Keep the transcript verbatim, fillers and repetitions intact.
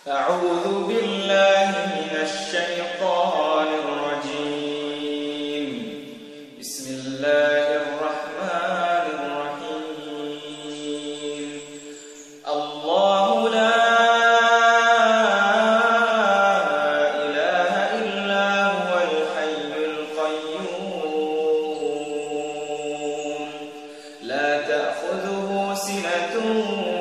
أعوذ بالله من الشيطان الرجيم. بسم الله الرحمن الرحيم. الله لا إله إلا هو الحي القيوم لا تأخذه سنة